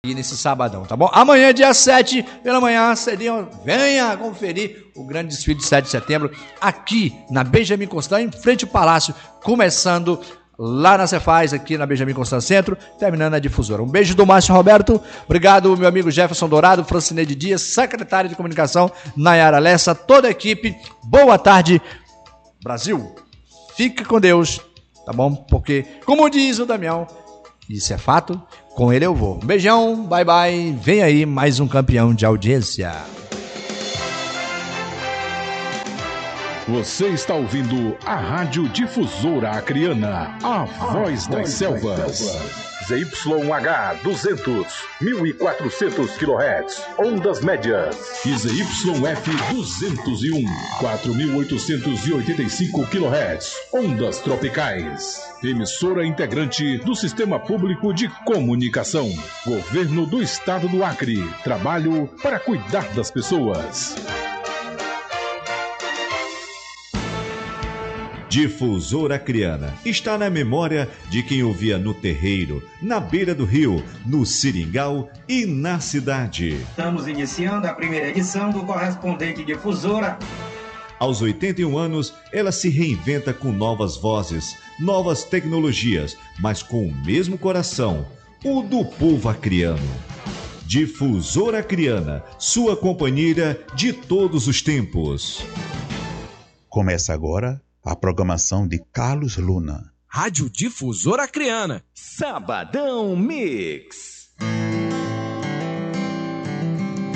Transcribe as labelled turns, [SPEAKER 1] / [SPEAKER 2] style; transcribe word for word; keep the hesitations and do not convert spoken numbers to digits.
[SPEAKER 1] E nesse sabadão, tá bom? Amanhã, dia sete, pela manhã, cedinho, venha conferir o grande desfile de sete de setembro aqui na Benjamin Constant, em frente ao Palácio, começando lá na Cefaz, aqui na Benjamin Constant Centro, terminando na Difusora. Um beijo do Márcio Roberto, obrigado meu amigo Jefferson Dourado, Francineide Dias, secretária de comunicação, Nayara Lessa, toda a equipe, boa tarde, Brasil, fique com Deus, tá bom? Porque, como diz o Damião, isso é fato, com ele eu vou. Um beijão, bye bye, vem aí mais um campeão de audiência.
[SPEAKER 2] Você está ouvindo a Rádio Difusora Acreana, a voz das selvas. Z Y H duzentos, mil e quatrocentos quilohertz, ondas médias. E Z Y F duzentos e um, quatro mil oitocentos e oitenta e cinco quilohertz, ondas tropicais. Emissora integrante do Sistema Público de Comunicação. Governo do Estado do Acre. Trabalho para cuidar das pessoas.
[SPEAKER 3] Difusora Acreana está na memória de quem ouvia no terreiro, na beira do rio, no seringal e na cidade.
[SPEAKER 4] Estamos iniciando a primeira edição do Correspondente Difusora.
[SPEAKER 3] Aos oitenta e um anos, ela se reinventa com novas vozes, novas tecnologias, mas com o mesmo coração, o do povo acreano. Difusora Acreana, sua companheira de todos os tempos.
[SPEAKER 5] Começa agora a programação de Carlos Luna.
[SPEAKER 6] Rádio Difusora Acreana.
[SPEAKER 7] Sabadão Mix.